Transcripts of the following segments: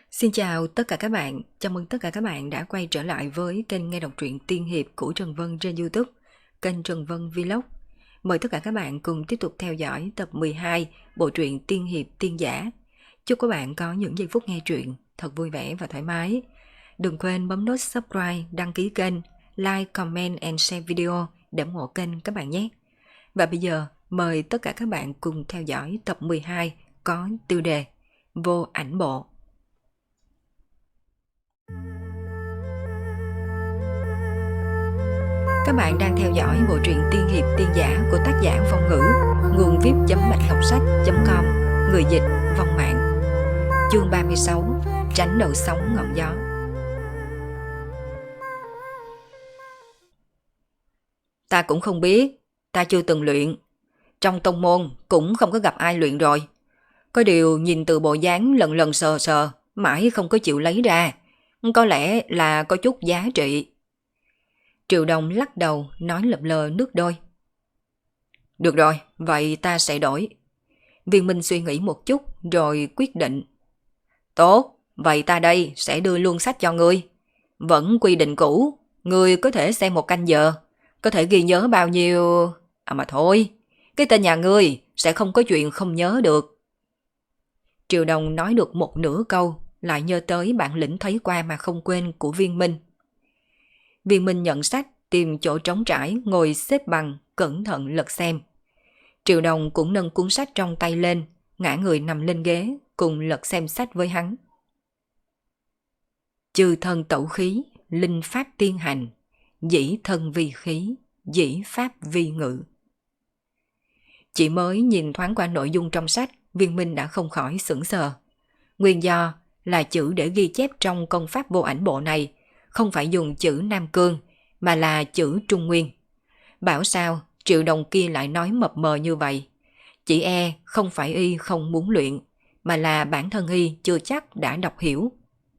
Xin chào tất cả các bạn, chào mừng tất cả các bạn đã quay trở lại với kênh nghe đọc truyện tiên hiệp của Trần Vân trên YouTube, kênh Trần Vân Vlog. Mời tất cả các bạn cùng tiếp tục theo dõi tập 12 bộ truyện tiên hiệp tiên giả. Chúc các bạn có những giây phút nghe truyện thật vui vẻ và thoải mái. Đừng quên bấm nút subscribe, đăng ký kênh, like, comment and share video để ủng hộ kênh các bạn nhé. Và bây giờ mời tất cả các bạn cùng theo dõi tập 12 có tiêu đề Vô ảnh bộ. Các bạn đang theo dõi bộ truyện tiên hiệp tiên giả của tác giả Phong Ngữ, nguồn vip.mạch-ngọc-sách.com, người dịch Vong Mạng. Chương 36, tránh đầu sóng ngọn gió. Ta cũng không biết, ta chưa từng luyện. Trong tông môn cũng không có gặp ai luyện rồi. Có điều nhìn từ bộ dáng lần lần sờ sờ, mãi không có chịu lấy ra. Có lẽ là có chút giá trị. Triệu Đông lắc đầu nói lậm lờ nước đôi. Được rồi, vậy ta sẽ đổi. Viên Minh suy nghĩ một chút rồi quyết định. Tốt, vậy ta đây sẽ đưa luôn sách cho ngươi. Vẫn quy định cũ, ngươi có thể xem một canh giờ, có thể ghi nhớ bao nhiêu... mà thôi, cái tên nhà ngươi sẽ không có chuyện không nhớ được. Triệu Đông nói được một nửa câu, lại nhớ tới bản lĩnh thấy qua mà không quên của Viên Minh. Viên Minh nhận sách, tìm chỗ trống trải, ngồi xếp bằng, cẩn thận lật xem. Triệu Đồng cũng nâng cuốn sách trong tay lên, ngã người nằm lên ghế, cùng lật xem sách với hắn. Chư thân tẩu khí, linh pháp tiên hành, dĩ thân vi khí, dĩ pháp vi ngự. Chỉ mới nhìn thoáng qua nội dung trong sách, Viên Minh đã không khỏi sững sờ. Nguyên do là chữ để ghi chép trong công pháp vô ảnh bộ này không phải dùng chữ Nam Cương, mà là chữ Trung Nguyên. Bảo sao Triệu Đồng kia lại nói mập mờ như vậy? Chỉ không phải y không muốn luyện, mà là bản thân y chưa chắc đã đọc hiểu.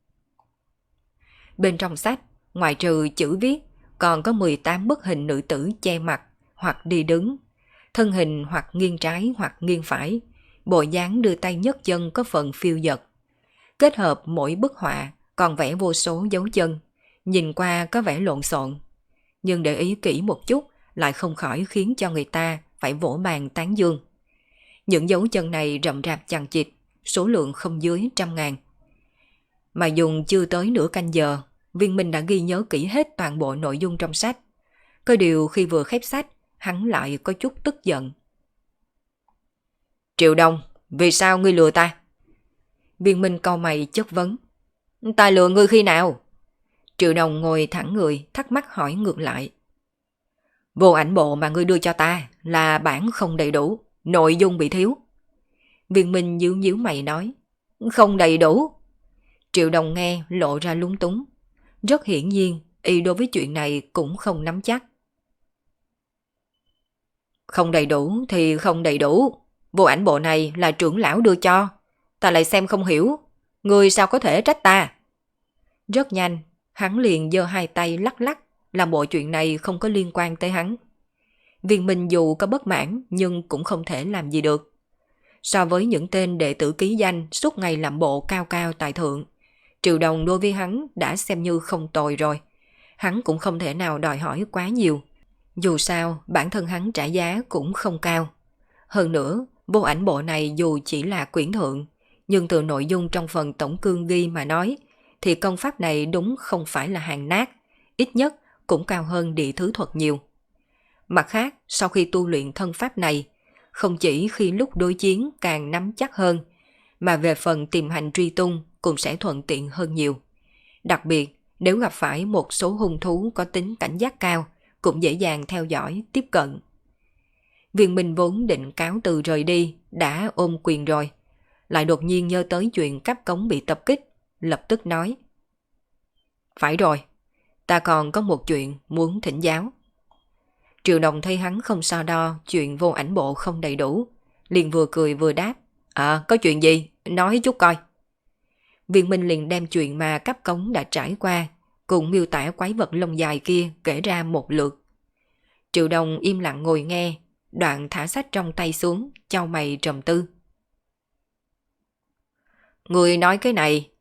Bên trong sách, ngoài trừ chữ viết, còn có 18 bức hình nữ tử che mặt hoặc đi đứng, thân hình hoặc nghiêng trái hoặc nghiêng phải, bộ dáng đưa tay nhấc chân có phần phiêu dật. Kết hợp mỗi bức họa còn vẽ vô số dấu chân, nhìn qua có vẻ lộn xộn, nhưng để ý kỹ một chút lại không khỏi khiến cho người ta phải vỗ bàn tán dương. Những dấu chân này rậm rạp chằng chịt, số lượng không dưới 100.000. Mà dùng chưa tới nửa canh giờ, Viên Minh đã ghi nhớ kỹ hết toàn bộ nội dung trong sách. Có điều khi vừa khép sách, hắn lại có chút tức giận. Triệu Đông, vì sao ngươi lừa ta? Viên Minh cau mày chất vấn. Ta lừa ngươi khi nào? Triệu Đồng ngồi thẳng người, thắc mắc hỏi ngược lại. Vô ảnh bộ mà ngươi đưa cho ta là bản không đầy đủ, nội dung bị thiếu. Viên Minh nhíu nhíu mày nói. Không đầy đủ. Triệu Đồng nghe lộ ra lúng túng. Rất hiển nhiên, y đối với chuyện này cũng không nắm chắc. Không đầy đủ thì không đầy đủ. Vô ảnh bộ này là trưởng lão đưa cho. Ta lại xem không hiểu. Ngươi sao có thể trách ta? Rất nhanh, hắn liền giơ hai tay lắc lắc, làm bộ chuyện này không có liên quan tới hắn. Viên Minh dù có bất mãn nhưng cũng không thể làm gì được. So với những tên đệ tử ký danh suốt ngày làm bộ cao cao tại thượng, Triệu Đồng đối với hắn đã xem như không tồi rồi. Hắn cũng không thể nào đòi hỏi quá nhiều. Dù sao, bản thân hắn trả giá cũng không cao. Hơn nữa, vô ảnh bộ này dù chỉ là quyển thượng, nhưng từ nội dung trong phần tổng cương ghi mà nói, thì công pháp này đúng không phải là hàng nát, ít nhất cũng cao hơn địa thứ thuật nhiều. Mặt khác, sau khi tu luyện thân pháp này, không chỉ khi lúc đối chiến càng nắm chắc hơn, mà về phần tìm hành truy tung cũng sẽ thuận tiện hơn nhiều. Đặc biệt, nếu gặp phải một số hung thú có tính cảnh giác cao, cũng dễ dàng theo dõi, tiếp cận. Viên Minh vốn định cáo từ rời đi, đã ôm quyền rồi. Lại đột nhiên nhớ tới chuyện cáp cống bị tập kích, lập tức nói. Phải rồi, ta còn có một chuyện muốn thỉnh giáo. Triệu Đồng thấy hắn không so đo chuyện vô ảnh bộ không đầy đủ, liền vừa cười vừa đáp. Có chuyện gì? Nói chút coi. Viên Minh liền đem chuyện mà cáp cống đã trải qua, cùng miêu tả quái vật lông dài kia kể ra một lượt. Triệu Đồng im lặng ngồi nghe, đoạn thả sách trong tay xuống, chau mày trầm tư. Người nói cái này,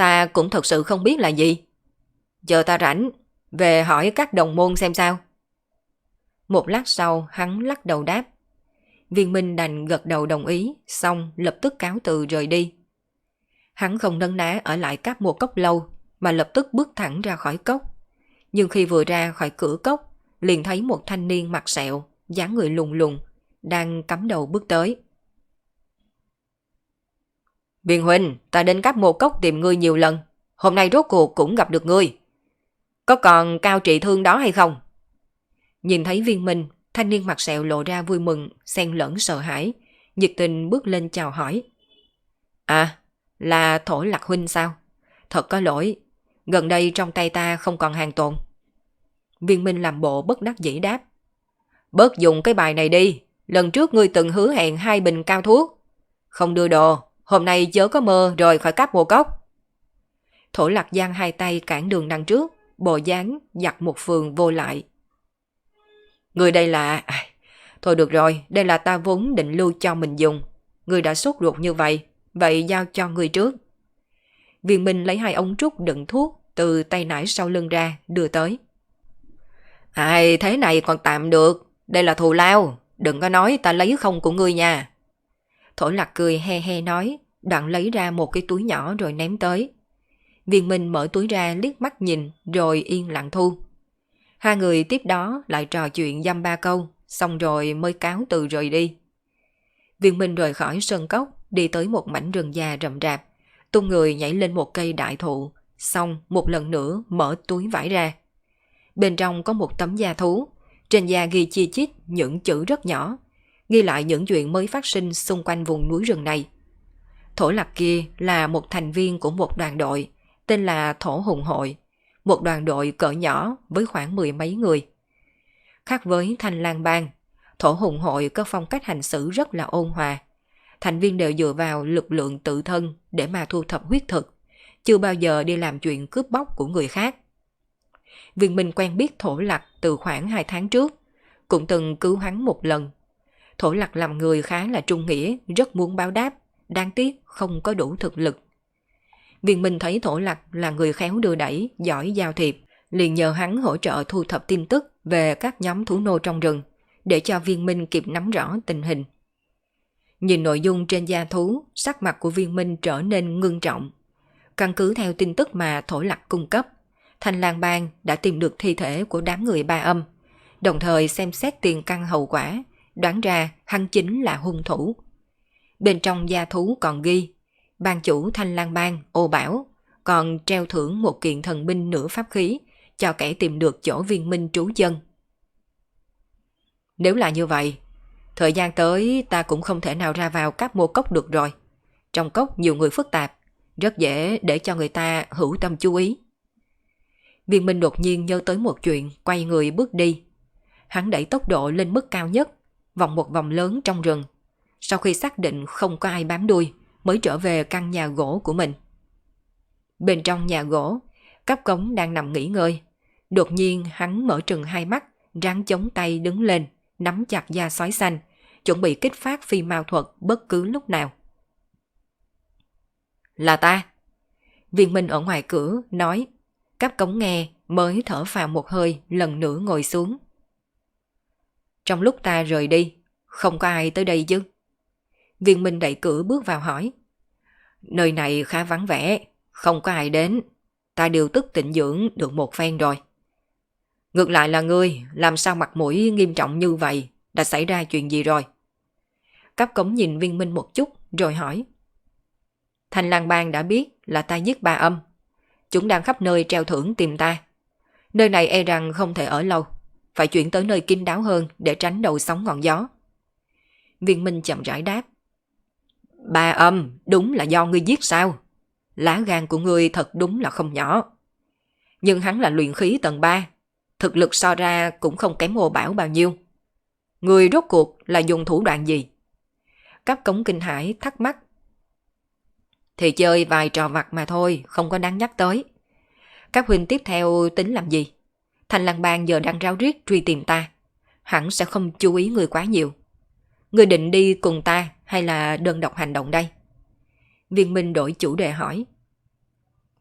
Ta cũng thật sự không biết là gì. Giờ ta rảnh, về hỏi các đồng môn xem sao. Một lát sau hắn lắc đầu đáp. Viên Minh đành gật đầu đồng ý, xong lập tức cáo từ rời đi. Hắn không nấn ná ở lại các mô cốc lâu, mà lập tức bước thẳng ra khỏi cốc. Nhưng khi vừa ra khỏi cửa cốc, liền thấy một thanh niên mặt sẹo, dáng người lùng lùng, đang cắm đầu bước tới. Viên huynh, ta đến các mô cốc tìm ngươi nhiều lần, hôm nay rốt cuộc cũng gặp được ngươi. Có còn cao trị thương đó hay không? Nhìn thấy Viên Minh, thanh niên mặt sẹo lộ ra vui mừng, xen lẫn sợ hãi, nhiệt tình bước lên chào hỏi. À, là Thổ Lạc huynh sao? Thật có lỗi, gần đây trong tay ta không còn hàng tồn. Viên Minh làm bộ bất đắc dĩ đáp. Bớt dùng cái bài này đi, lần trước ngươi từng hứa hẹn 2 bình cao thuốc. Không đưa đồ, hôm nay chớ có mơ rời khỏi cáp mồ cốc. Thổ Lạc giang 2 tay cản đường đằng trước, bộ dáng giặt một phường vô lại. Ngươi đây là... Thôi được rồi, đây là ta vốn định lưu cho mình dùng. Ngươi đã sốt ruột như vậy, vậy giao cho ngươi trước. Viên Minh lấy 2 ống trúc đựng thuốc từ tay nải sau lưng ra, đưa tới. Thế này còn tạm được, đây là thù lao, đừng có nói ta lấy không của ngươi nha. Thổ Lạc cười he he nói, đoạn lấy ra một cái túi nhỏ rồi ném tới. Viên Minh mở túi ra liếc mắt nhìn rồi yên lặng thu. 2 người tiếp đó lại trò chuyện dăm ba câu, xong rồi mới cáo từ rời đi. Viên Minh rời khỏi sân cốc, đi tới một mảnh rừng già rậm rạp, tung người nhảy lên một cây đại thụ, xong một lần nữa mở túi vải ra. Bên trong có một tấm da thú, trên da ghi chi chít những chữ rất nhỏ, ghi lại những chuyện mới phát sinh xung quanh vùng núi rừng này. Thổ Lạc kia là một thành viên của một đoàn đội, tên là Thổ Hùng Hội, một đoàn đội cỡ nhỏ với khoảng 10 mấy người. Khác với Thanh Lang Bang, Thổ Hùng Hội có phong cách hành xử rất là ôn hòa. Thành viên đều dựa vào lực lượng tự thân để mà thu thập huyết thực, chưa bao giờ đi làm chuyện cướp bóc của người khác. Viên Minh quen biết Thổ Lạc từ khoảng 2 tháng trước, cũng từng cứu hắn một lần. Thổ Lạc làm người khá là trung nghĩa, rất muốn báo đáp, đáng tiếc không có đủ thực lực. Viên Minh thấy Thổ Lạc là người khéo đưa đẩy, giỏi giao thiệp, liền nhờ hắn hỗ trợ thu thập tin tức về các nhóm thú nô trong rừng, để cho Viên Minh kịp nắm rõ tình hình. Nhìn nội dung trên da thú, sắc mặt của Viên Minh trở nên ngưng trọng. Căn cứ theo tin tức mà Thổ Lạc cung cấp, Thanh Lang Bang đã tìm được thi thể của đám người Ba Âm, đồng thời xem xét tiền căn hậu quả, đoán ra hắn chính là hung thủ. Bên trong da thú còn ghi, ban chủ Thanh Lang Bang Ô Bảo còn treo thưởng một kiện thần binh nửa pháp khí cho kẻ tìm được chỗ Viên Minh trú chân. Nếu là như vậy, thời gian tới ta cũng không thể nào ra vào các mô cốc được rồi. Trong cốc nhiều người phức tạp, rất dễ để cho người ta hữu tâm chú ý. Viên Minh đột nhiên nhớ tới một chuyện, quay người bước đi. Hắn đẩy tốc độ lên mức cao nhất, vòng một vòng lớn trong rừng. Sau khi xác định không có ai bám đuôi, mới trở về căn nhà gỗ của mình. Bên trong nhà gỗ, Cáp Cống đang nằm nghỉ ngơi. Đột nhiên hắn mở trừng 2 mắt, ráng chống tay đứng lên, nắm chặt da sói xanh, chuẩn bị kích phát phi mao thuật bất cứ lúc nào. Là ta. Viên Minh ở ngoài cửa nói. Cáp Cống nghe mới thở phào một hơi, lần nữa ngồi xuống. Trong lúc ta rời đi, không có ai tới đây chứ? Viên Minh đẩy cửa bước vào hỏi. Nơi này khá vắng vẻ, không có ai đến. Ta điều tức tịnh dưỡng được một phen rồi. Ngược lại là ngươi, làm sao mặt mũi nghiêm trọng như vậy? Đã xảy ra chuyện gì rồi? Cáp Cống nhìn Viên Minh một chút rồi hỏi. Thanh Lang Bang đã biết là ta giết Ba Âm. Chúng đang khắp nơi treo thưởng tìm ta. Nơi này e rằng không thể ở lâu, phải chuyển tới nơi kín đáo hơn để tránh đầu sóng ngọn gió. Viên Minh chậm rãi đáp. Ba Âm đúng là do ngươi giết sao? Lá gan của ngươi thật đúng là không nhỏ. Nhưng hắn là luyện khí tầng 3, thực lực so ra cũng không kém Ô Bảo bao nhiêu. Ngươi rốt cuộc là dùng thủ đoạn gì? Cáp Cống kinh hãi thắc mắc. Thì chơi vài trò vặt mà thôi, không có đáng nhắc tới. Các huynh tiếp theo tính làm gì? Thanh Lang Bang giờ đang ráo riết truy tìm ta, hẳn sẽ không chú ý người quá nhiều. Ngươi định đi cùng ta hay là đơn độc hành động đây? Viên Minh đổi chủ đề hỏi.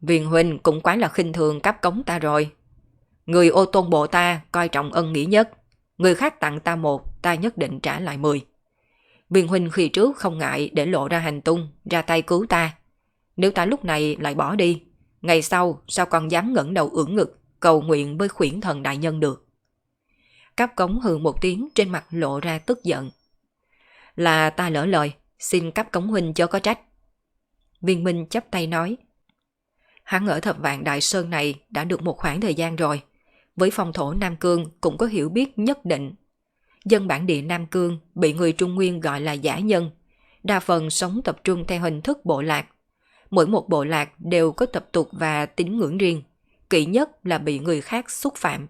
Viên huynh cũng quá là khinh thường cấp cống ta rồi. Người Ô Tôn bộ ta coi trọng ân nghĩa nhất. Người khác tặng ta 1, ta nhất định trả lại 10. Viên huynh khi trước không ngại để lộ ra hành tung, ra tay cứu ta. Nếu ta lúc này lại bỏ đi, ngày sau sao còn dám ngẩng đầu ưỡn ngực cầu nguyện với khuyển thần đại nhân được. Cấp cống hừ một tiếng, trên mặt lộ ra tức giận. Là ta lỡ lời, xin cấp cống huynh chớ có trách. Viên Minh chắp tay nói. Hắn ở Thập Vạn Đại Sơn này đã được một khoảng thời gian rồi, với phong thổ Nam Cương cũng có hiểu biết nhất định. Dân bản địa Nam Cương bị người Trung Nguyên gọi là dã nhân, đa phần sống tập trung theo hình thức bộ lạc. Mỗi một bộ lạc đều có tập tục và tín ngưỡng riêng, kỵ nhất là bị người khác xúc phạm.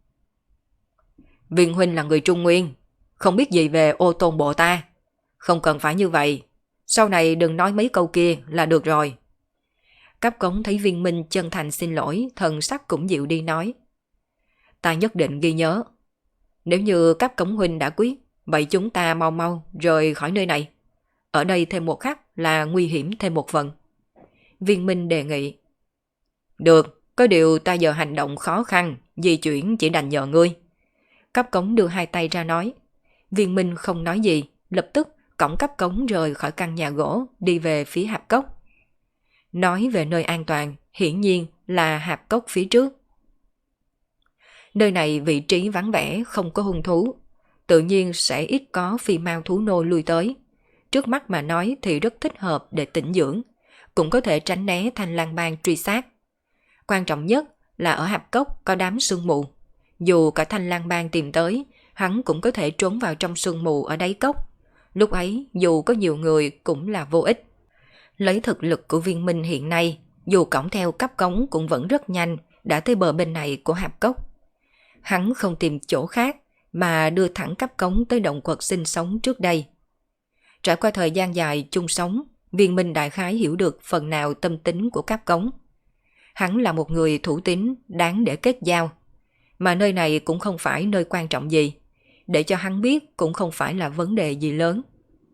Viên huynh là người Trung Nguyên, không biết gì về Ô Tôn bộ ta. Không cần phải như vậy, sau này đừng nói mấy câu kia là được rồi. Cấp cống thấy Viên Minh chân thành xin lỗi, thần sắc cũng dịu đi nói. Ta nhất định ghi nhớ. Nếu như cấp cống huynh đã quyết, vậy chúng ta mau mau rời khỏi nơi này. Ở đây thêm một khắc là nguy hiểm thêm một phần. Viên Minh đề nghị. Được, có điều ta giờ hành động khó khăn, di chuyển chỉ đành nhờ ngươi. Cấp cống đưa 2 tay ra nói. Viên Minh không nói gì, lập tức cõng cấp cống rời khỏi căn nhà gỗ, đi về phía hạp cốc. Nói về nơi an toàn, hiển nhiên là hạp cốc phía trước. Nơi này vị trí vắng vẻ, không có hung thú, tự nhiên sẽ ít có phi mao thú nô lui tới. Trước mắt mà nói thì rất thích hợp để tĩnh dưỡng, cũng có thể tránh né Thanh Lang Bang truy sát. Quan trọng nhất là ở hạp cốc có đám sương mù. Dù cả Thanh Lang Bang tìm tới, hắn cũng có thể trốn vào trong sương mù ở đáy cốc. Lúc ấy dù có nhiều người cũng là vô ích. Lấy thực lực của Viên Minh hiện nay, dù cõng theo cấp cống cũng vẫn rất nhanh, đã tới bờ bên này của hạp cốc. Hắn không tìm chỗ khác mà đưa thẳng cấp cống tới động quật sinh sống trước đây. Trải qua thời gian dài chung sống, Viên Minh đại khái hiểu được phần nào tâm tính của cấp cống. Hắn là một người thủ tín, đáng để kết giao. Mà nơi này cũng không phải nơi quan trọng gì. Để cho hắn biết cũng không phải là vấn đề gì lớn.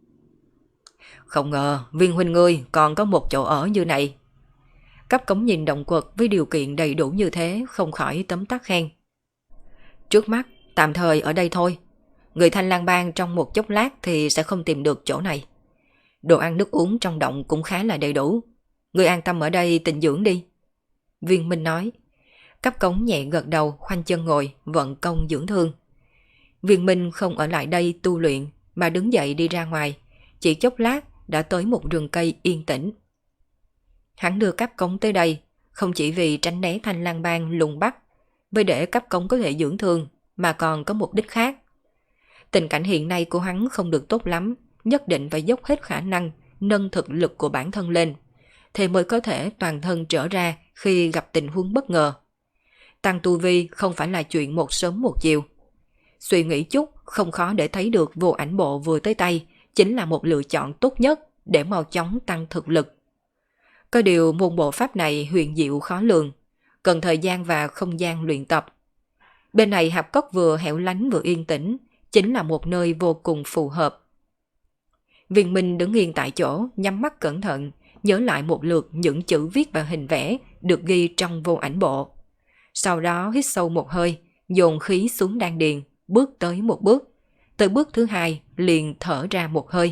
Không ngờ Viên huynh ngươi còn có một chỗ ở như này. Cấp cống nhìn động quật với điều kiện đầy đủ như thế, không khỏi tấm tắc khen. Trước mắt tạm thời ở đây thôi. Người Thanh Lang Bang trong một chốc lát thì sẽ không tìm được chỗ này. Đồ ăn nước uống trong động cũng khá là đầy đủ. Người an tâm ở đây tịnh dưỡng đi. Viên Minh nói. Cấp cống nhẹ gật đầu, khoanh chân ngồi, vận công dưỡng thương. Viên Minh không ở lại đây tu luyện, mà đứng dậy đi ra ngoài. Chỉ chốc lát đã tới một rừng cây yên tĩnh. Hắn đưa cấp cống tới đây, không chỉ vì tránh né Thanh Lang Bang lùng bắt, với để cấp cống có thể dưỡng thương, mà còn có mục đích khác. Tình cảnh hiện nay của hắn không được tốt lắm, nhất định phải dốc hết khả năng nâng thực lực của bản thân lên, thì mới có thể toàn thân trở ra khi gặp tình huống bất ngờ. Tăng tu vi không phải là chuyện một sớm một chiều. Suy nghĩ chút, không khó để thấy được Vô Ảnh Bộ vừa tới tay chính là một lựa chọn tốt nhất để mau chóng tăng thực lực. Có điều môn bộ pháp này huyền diệu khó lường, cần thời gian và không gian luyện tập. Bên này hạp cốc vừa hẻo lánh vừa yên tĩnh, chính là một nơi vô cùng phù hợp. Viên Minh đứng yên tại chỗ, nhắm mắt cẩn thận, nhớ lại một lượt những chữ viết và hình vẽ được ghi trong Vô Ảnh Bộ. Sau đó hít sâu một hơi, dồn khí xuống đan điền, bước tới một bước. Tới bước thứ 2 liền thở ra một hơi.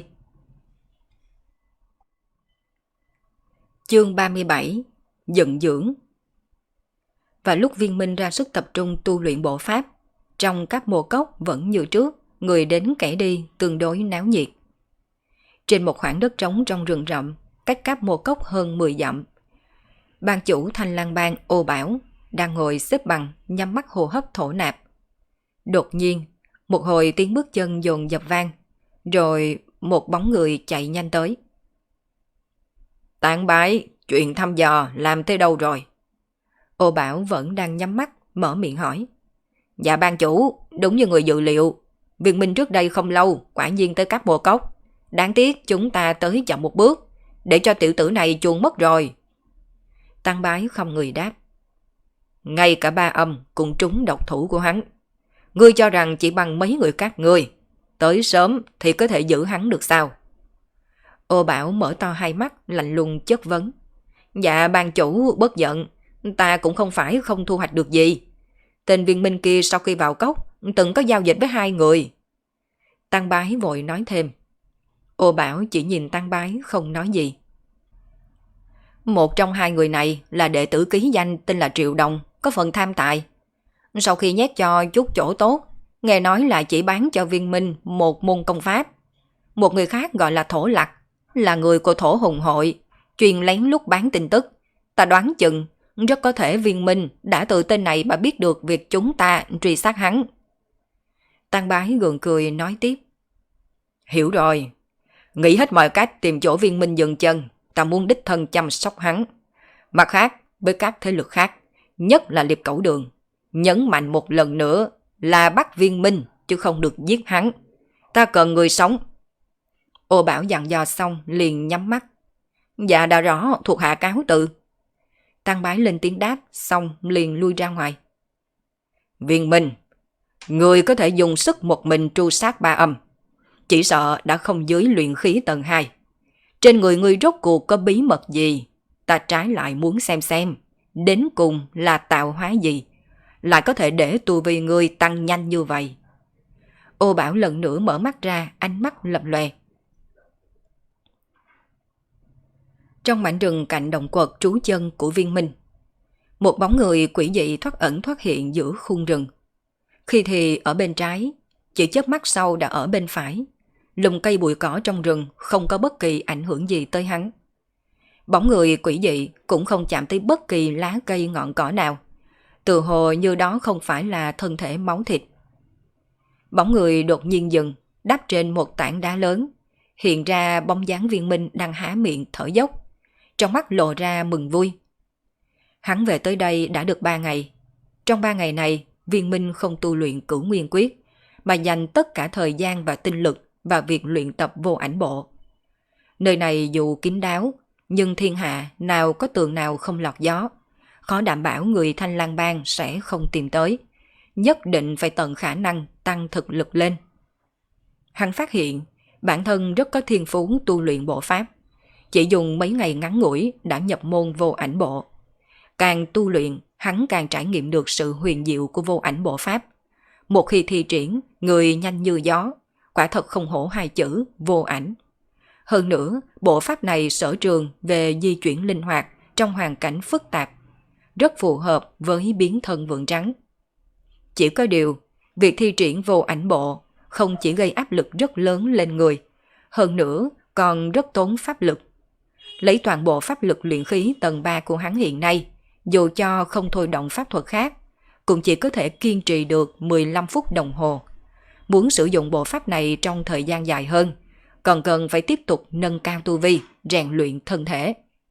Chương 37. Dựng dưỡng. Và lúc Viên Minh ra sức tập trung tu luyện bộ pháp, trong các mộ cốc vẫn như trước, người đến kẻ đi tương đối náo nhiệt. Trên một khoảng đất trống trong rừng rậm, cách các mộ cốc hơn 10 dặm, ban chủ Thanh Lang Bang Ô Bảo đang ngồi xếp bằng, nhắm mắt hô hấp thổ nạp. Đột nhiên, một hồi tiếng bước chân dồn dập vang, rồi một bóng người chạy nhanh tới. Tạng bái, chuyện thăm dò làm tới đâu rồi? Ô Bảo vẫn đang nhắm mắt, mở miệng hỏi. Dạ ban chủ, đúng như người dự liệu. Viên Minh trước đây không lâu, quả nhiên tới các mộ cốc. Đáng tiếc chúng ta tới chậm một bước, để cho tiểu tử này chuồn mất rồi. Tăng bái không người đáp. Ngay cả ba âm cũng trúng độc thủ của hắn. Ngươi cho rằng chỉ bằng mấy người các ngươi, tới sớm thì có thể giữ hắn được sao? Ô Bảo mở to hai mắt, lạnh lùng chất vấn. Dạ ban chủ bất giận, ta cũng không phải không thu hoạch được gì. Tên viên minh kia sau khi vào cốc từng có giao dịch với hai người. Tăng Bái vội nói thêm. Ô Bảo chỉ nhìn Tăng Bái không nói gì. Một trong hai người này là đệ tử ký danh tên là Triệu Đồng, có phần tham tài. Sau khi nhét cho chút chỗ tốt, nghe nói là chỉ bán cho viên minh một môn công pháp. Một người khác gọi là Thổ Lặc, là người của Thổ Hùng Hội, chuyên lén lút bán tin tức. Ta đoán chừng, rất có thể viên minh đã từ tên này mà biết được việc chúng ta truy sát hắn. Tăng Bái gượng cười nói tiếp. Hiểu rồi, nghĩ hết mọi cách tìm chỗ viên minh dừng chân, ta muốn đích thân chăm sóc hắn. Mặt khác, với các thế lực khác, nhất là Liệp Cẩu Đường, nhấn mạnh một lần nữa là bắt viên minh chứ không được giết hắn. Ta cần người sống. Ô Bảo dặn dò xong liền nhắm mắt. Dạ đã rõ, thuộc hạ cáo từ. Tăng Bái lên tiếng đáp xong liền lui ra ngoài. Viên minh, người có thể dùng sức một mình tru sát Ba Âm, chỉ sợ đã không dưới luyện khí tầng 2. Trên người ngươi rốt cuộc có bí mật gì? Ta trái lại muốn xem đến cùng là tạo hóa gì lại có thể để tu vi ngươi tăng nhanh như vậy. Ô Bảo lần nữa mở mắt ra, ánh mắt lập lòe. Trong mảnh rừng cạnh động quật trú chân của viên minh, một bóng người quỷ dị thoát ẩn thoát hiện giữa khung rừng. Khi thì ở bên trái, chỉ chớp mắt sau đã ở bên phải. Lùm cây bụi cỏ trong rừng không có bất kỳ ảnh hưởng gì tới hắn. Bóng người quỷ dị cũng không chạm tới bất kỳ lá cây ngọn cỏ nào. Tự hồ như đó không phải là thân thể máu thịt. Bóng người đột nhiên dừng, đáp trên một tảng đá lớn. Hiện ra bóng dáng viên minh đang há miệng thở dốc. Trong mắt lộ ra mừng vui. Hắn về tới đây đã được 3 ngày. Trong 3 ngày này, viên minh không tu luyện Cửu Nguyên Quyết, mà dành tất cả thời gian và tinh lực vào việc luyện tập Vô Ảnh Bộ. Nơi này dù kín đáo, nhưng thiên hạ nào có tường nào không lọt gió. Khó đảm bảo người Thanh Lang Bang sẽ không tìm tới. Nhất định phải tận khả năng tăng thực lực lên. Hắn phát hiện bản thân rất có thiên phú tu luyện bộ pháp. Chỉ dùng mấy ngày ngắn ngủi đã nhập môn Vô Ảnh Bộ. Càng tu luyện, hắn càng trải nghiệm được sự huyền diệu của Vô Ảnh Bộ pháp. Một khi thi triển, người nhanh như gió, quả thật không hổ hai chữ vô ảnh. Hơn nữa, bộ pháp này sở trường về di chuyển linh hoạt trong hoàn cảnh phức tạp, rất phù hợp với biến thân vượng trắng. Chỉ có điều, việc thi triển Vô Ảnh Bộ không chỉ gây áp lực rất lớn lên người, hơn nữa còn rất tốn pháp lực. Lấy toàn bộ pháp lực luyện khí tầng 3 của hắn hiện nay, dù cho không thôi động pháp thuật khác, cũng chỉ có thể kiên trì được 15 phút đồng hồ. Muốn sử dụng bộ pháp này trong thời gian dài hơn, còn cần phải tiếp tục nâng cao tu vi, rèn luyện thân thể.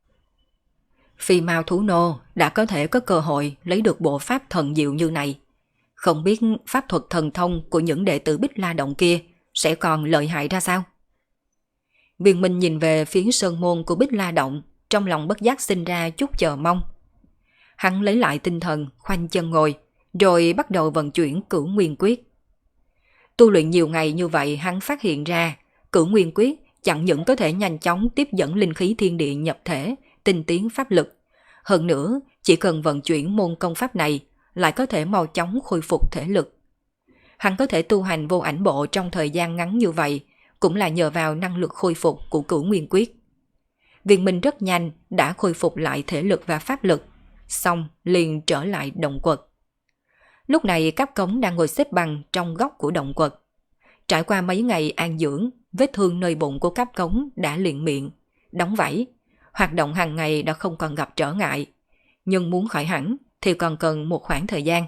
Phi Mao Thú Nô đã có thể có cơ hội lấy được bộ pháp thần diệu như này. Không biết pháp thuật thần thông của những đệ tử Bích La Động kia sẽ còn lợi hại ra sao? Viên Minh nhìn về phía sơn môn của Bích La Động, trong lòng bất giác sinh ra chút chờ mong. Hắn lấy lại tinh thần, khoanh chân ngồi, rồi bắt đầu vận chuyển Cửu Nguyên Quyết. Tu luyện nhiều ngày như vậy, hắn phát hiện ra Cửu Nguyên Quyết chẳng những có thể nhanh chóng tiếp dẫn linh khí thiên địa nhập thể, tinh tiến pháp lực. Hơn nữa, chỉ cần vận chuyển môn công pháp này, lại có thể mau chóng khôi phục thể lực. Hắn có thể tu hành Vô Ảnh Bộ trong thời gian ngắn như vậy, cũng là nhờ vào năng lực khôi phục của Cửu Nguyên Quyết. Viên Minh rất nhanh đã khôi phục lại thể lực và pháp lực, xong liền trở lại động quật. Lúc này Cáp Cống đang ngồi xếp bằng trong góc của động quật. Trải qua mấy ngày an dưỡng, vết thương nơi bụng của Cáp Cống đã liền miệng, đóng vảy. Hoạt động hàng ngày đã không còn gặp trở ngại. Nhưng muốn khỏi hẳn thì còn cần một khoảng thời gian.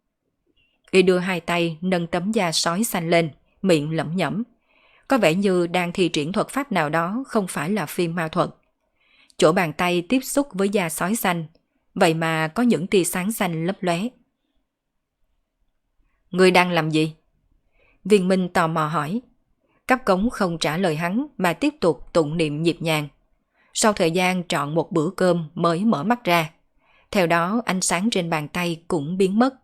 Y đưa hai tay nâng tấm da sói xanh lên, miệng lẩm nhẩm. Có vẻ như đang thi triển thuật pháp nào đó, không phải là phim ma thuật. Chỗ bàn tay tiếp xúc với da sói xanh, vậy mà có những tia sáng xanh lấp lóe. Ngươi đang làm gì? Viên Minh tò mò hỏi. Cáp Cống không trả lời hắn mà tiếp tục tụng niệm nhịp nhàng. Sau thời gian trọn một bữa cơm mới mở mắt ra. Theo đó ánh sáng trên bàn tay cũng biến mất.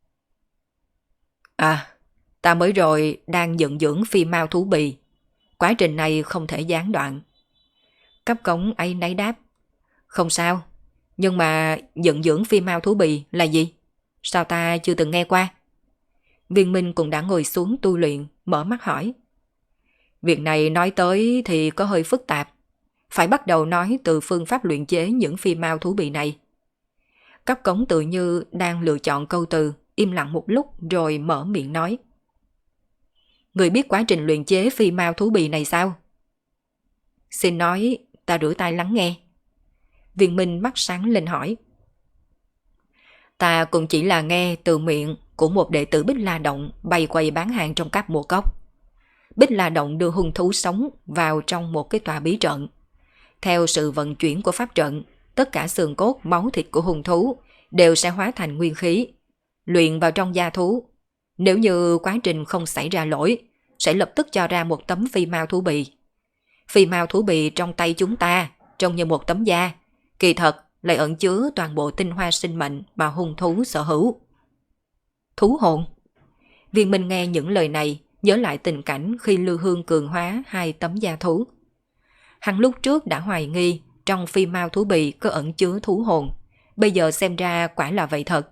À, ta mới rồi đang vận dưỡng phi mao thú bì. Quá trình này không thể gián đoạn. Cáp Cống áy náy đáp. Không sao, nhưng mà vận dưỡng phi mao thú bì là gì? Sao ta chưa từng nghe qua? Viên Minh cũng đã ngồi xuống tu luyện, mở mắt hỏi. Việc này nói tới thì có hơi phức tạp. Phải bắt đầu nói từ phương pháp luyện chế những phi mao thú bì này. Cấp cống tự như đang lựa chọn câu từ, im lặng một lúc rồi mở miệng nói. Người biết quá trình luyện chế phi mao thú bì này sao? Xin nói, ta rửa tai lắng nghe. Viên Minh mắt sáng lên hỏi. Ta cũng chỉ là nghe từ miệng của một đệ tử Bích La Động bày quầy bán hàng trong các mộ cốc. Bích La Động đưa hung thú sống vào trong một cái tòa bí trận. Theo sự vận chuyển của pháp trận, tất cả xương cốt, máu thịt của hung thú đều sẽ hóa thành nguyên khí, luyện vào trong da thú. Nếu như quá trình không xảy ra lỗi, sẽ lập tức cho ra một tấm phi mao thú bì. Phi mao thú bì trong tay chúng ta trông như một tấm da, kỳ thật lại ẩn chứa toàn bộ tinh hoa sinh mệnh mà hung thú sở hữu. Thú hồn. Viên Minh nghe những lời này, nhớ lại tình cảnh khi Lưu Hương cường hóa 2 tấm da thú. Hắn lúc trước đã hoài nghi trong phi mao thú bì có ẩn chứa thú hồn, bây giờ xem ra quả là vậy thật.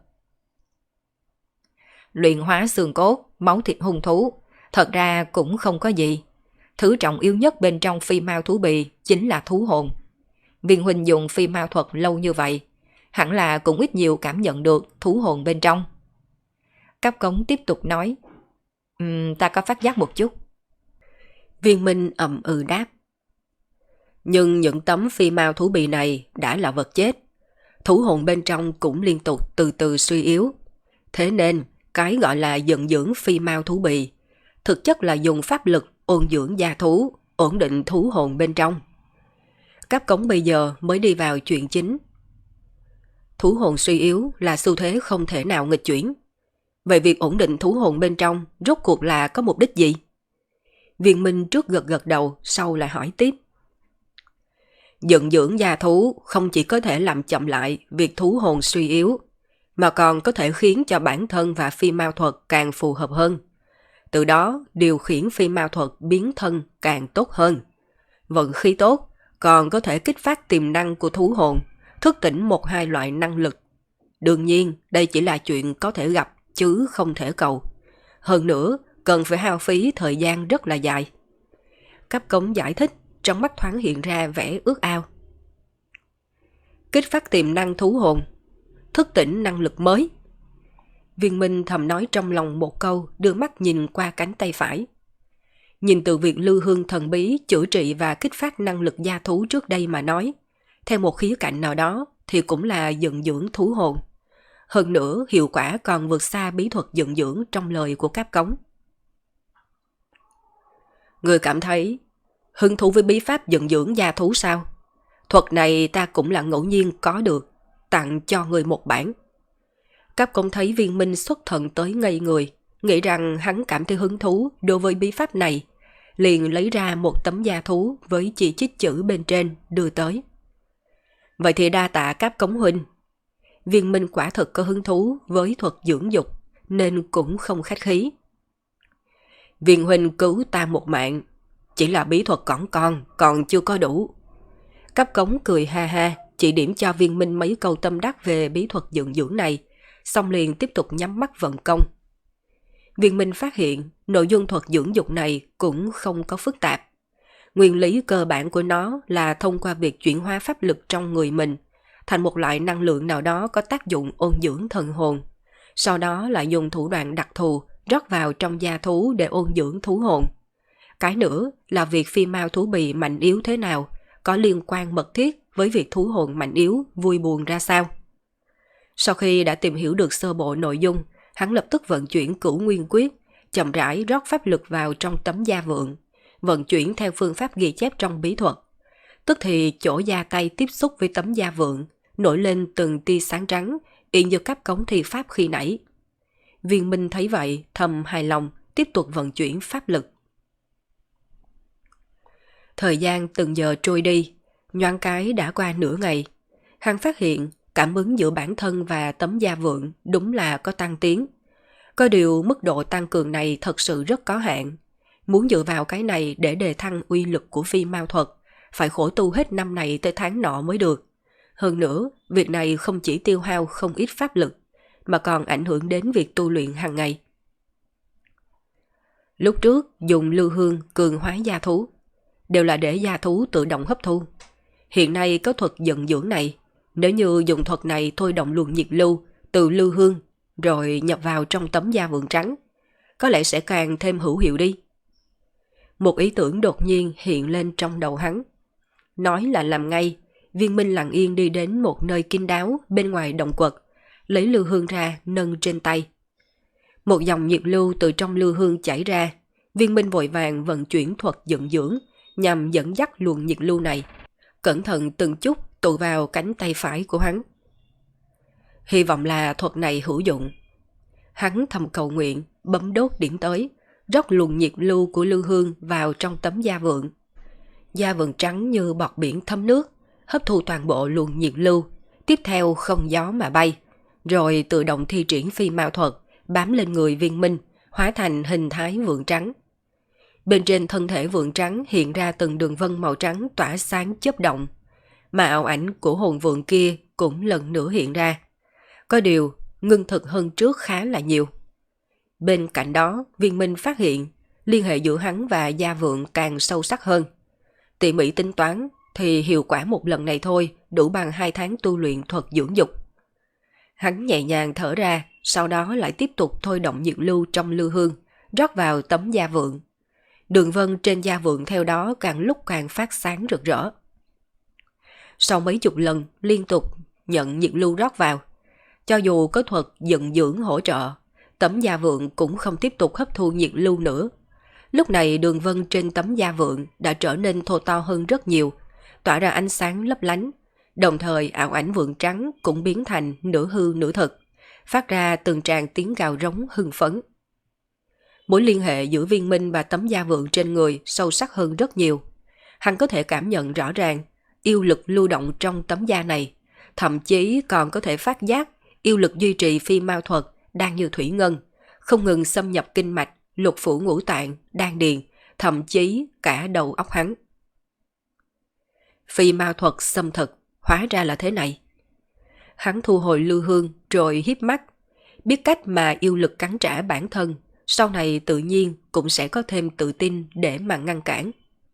Luyện hóa xương cốt, máu thịt hung thú, thật ra cũng không có gì. Thứ trọng yếu nhất bên trong phi mao thú bì chính là thú hồn. Viên huynh dùng phi mao thuật lâu như vậy, hẳn là cũng ít nhiều cảm nhận được thú hồn bên trong. Cấp cống tiếp tục nói. Ta có phát giác một chút. Viên Minh ậm ừ đáp. Nhưng những tấm phi mao thú bì này đã là vật chết. Thú hồn bên trong cũng liên tục từ từ suy yếu. Thế nên, cái gọi là vận dưỡng phi mao thú bì, thực chất là dùng pháp lực ôn dưỡng da thú, ổn định thú hồn bên trong. Cấp cống bây giờ mới đi vào chuyện chính. Thú hồn suy yếu là xu thế không thể nào nghịch chuyển. Vậy việc ổn định thú hồn bên trong rốt cuộc là có mục đích gì? Viên Minh trước gật gật đầu, sau lại hỏi tiếp. Vận dưỡng da thú không chỉ có thể làm chậm lại việc thú hồn suy yếu, mà còn có thể khiến cho bản thân và phi mao thuật càng phù hợp hơn. Từ đó điều khiển phi mao thuật biến thân càng tốt hơn. Vận khí tốt còn có thể kích phát tiềm năng của thú hồn, thức tỉnh 1-2 loại năng lực. Đương nhiên đây chỉ là chuyện có thể gặp chứ không thể cầu. Hơn nữa cần phải hao phí thời gian rất là dài. Cấp cống giải thích, trong mắt thoáng hiện ra vẻ ước ao. Kích phát tiềm năng thú hồn, thức tỉnh năng lực mới. Viên Minh thầm nói trong lòng một câu, đưa mắt nhìn qua cánh tay phải. Nhìn từ việc Lưu Hương thần bí chữa trị và kích phát năng lực gia thú trước đây mà nói, theo một khía cạnh nào đó thì cũng là vận dưỡng thú hồn. Hơn nữa hiệu quả còn vượt xa bí thuật vận dưỡng trong lời của Cáp Cống. Người cảm thấy hứng thú với bí pháp vận dưỡng gia thú sao? Thuật này ta cũng là ngẫu nhiên có được, tặng cho người một bản. Cáp Cống thấy Viên Minh xuất thần tới ngây người, nghĩ rằng hắn cảm thấy hứng thú đối với bí pháp này, liền lấy ra một tấm da thú với chỉ chích chữ bên trên đưa tới. Vậy thì đa tạ Cáp Cống huynh. Viên Minh quả thực có hứng thú với thuật dưỡng dục, nên cũng không khách khí. Viên huynh cứu ta một mạng, chỉ là bí thuật còn chưa có đủ. Cáp Cống cười ha ha, chỉ điểm cho Viên Minh mấy câu tâm đắc về bí thuật dưỡng dưỡng này, xong liền tiếp tục nhắm mắt vận công. Viên Minh phát hiện nội dung thuật dưỡng dục này cũng không có phức tạp. Nguyên lý cơ bản của nó là thông qua việc chuyển hóa pháp lực trong người mình thành một loại năng lượng nào đó có tác dụng ôn dưỡng thần hồn. Sau đó lại dùng thủ đoạn đặc thù rót vào trong da thú để ôn dưỡng thú hồn. Cái nữa là việc phi mao thú bì mạnh yếu thế nào có liên quan mật thiết với việc thú hồn mạnh yếu vui buồn ra sao. Sau khi đã tìm hiểu được sơ bộ nội dung, hắn lập tức vận chuyển Cửu Nguyên Quyết, chậm rãi rót pháp lực vào trong tấm da vượn, vận chuyển theo phương pháp ghi chép trong bí thuật. Tức thì chỗ da tay tiếp xúc với tấm da vượn, nổi lên từng tia sáng trắng, y như Cáp Cống thi pháp khi nãy. Viên Minh thấy vậy, thầm hài lòng, tiếp tục vận chuyển pháp lực. Thời gian từng giờ trôi đi, nhoáng cái đã qua nửa ngày. Hắn phát hiện cảm ứng giữa bản thân và tấm da vượn đúng là có tăng tiến. Có điều mức độ tăng cường này thật sự rất có hạn. Muốn dựa vào cái này để đề thăng uy lực của phi mao thuật, phải khổ tu hết năm này tới tháng nọ mới được. Hơn nữa, việc này không chỉ tiêu hao không ít pháp lực, mà còn ảnh hưởng đến việc tu luyện hàng ngày. Lúc trước dùng lưu hương cường hóa gia thú, đều là để gia thú tự động hấp thu. Hiện nay có thuật vận dưỡng này, nếu như dùng thuật này thôi động luồng nhiệt lưu từ lưu hương rồi nhập vào trong tấm da vượng trắng, có lẽ sẽ càng thêm hữu hiệu đi. Một ý tưởng đột nhiên hiện lên trong đầu hắn. Nói là làm ngay, Viên Minh lặng yên đi đến một nơi kín đáo bên ngoài động quật, lấy lưu hương ra nâng trên tay. Một dòng nhiệt lưu từ trong lưu hương chảy ra, Viên Minh vội vàng vận chuyển thuật vận dưỡng nhằm dẫn dắt luồng nhiệt lưu này, cẩn thận từng chút tụ vào cánh tay phải của hắn. Hy vọng là thuật này hữu dụng. Hắn thầm cầu nguyện, bấm đốt điểm tới, rót luồng nhiệt lưu của lưu hương vào trong tấm da vượng. Da vượng trắng như bọt biển thấm nước, hấp thu toàn bộ luồng nhiệt lưu, tiếp theo không gió mà bay, rồi tự động thi triển phi mao thuật, bám lên người Viên Minh, hóa thành hình thái vượng trắng. Bên trên thân thể vượng trắng hiện ra từng đường vân màu trắng tỏa sáng chớp động, mà ảo ảnh của hồn vượng kia cũng lần nữa hiện ra. Có điều, ngưng thực hơn trước khá là nhiều. Bên cạnh đó, Viên Minh phát hiện liên hệ giữa hắn và gia vượng càng sâu sắc hơn. Tỉ mỉ tính toán thì hiệu quả một lần này thôi đủ bằng 2 tháng tu luyện thuật dưỡng dục. Hắn nhẹ nhàng thở ra, sau đó lại tiếp tục thôi động nhiệt lưu trong lưu hương, rót vào tấm da vượng. Đường vân trên da vượng theo đó càng lúc càng phát sáng rực rỡ. Sau mấy chục lần liên tục nhận nhiệt lưu rót vào, cho dù có thuật vận dưỡng hỗ trợ, tấm da vượng cũng không tiếp tục hấp thu nhiệt lưu nữa. Lúc này đường vân trên tấm da vượng đã trở nên thô to hơn rất nhiều, tỏa ra ánh sáng lấp lánh, đồng thời ảo ảnh vượng trắng cũng biến thành nửa hư nửa thực, phát ra từng tràng tiếng gào rống hưng phấn. Mối liên hệ giữa Viên Minh và tấm da vượng trên người sâu sắc hơn rất nhiều. Hắn có thể cảm nhận rõ ràng yêu lực lưu động trong tấm da này, thậm chí còn có thể phát giác yêu lực duy trì phi mao thuật đang như thủy ngân, không ngừng xâm nhập kinh mạch, lục phủ ngũ tạng, đan điền, thậm chí cả đầu óc hắn. Phi mao thuật xâm thực, hóa ra là thế này. Hắn thu hồi lưu hương rồi híp mắt, biết cách mà yêu lực cắn trả bản thân, sau này tự nhiên cũng sẽ có thêm tự tin để mà ngăn cản.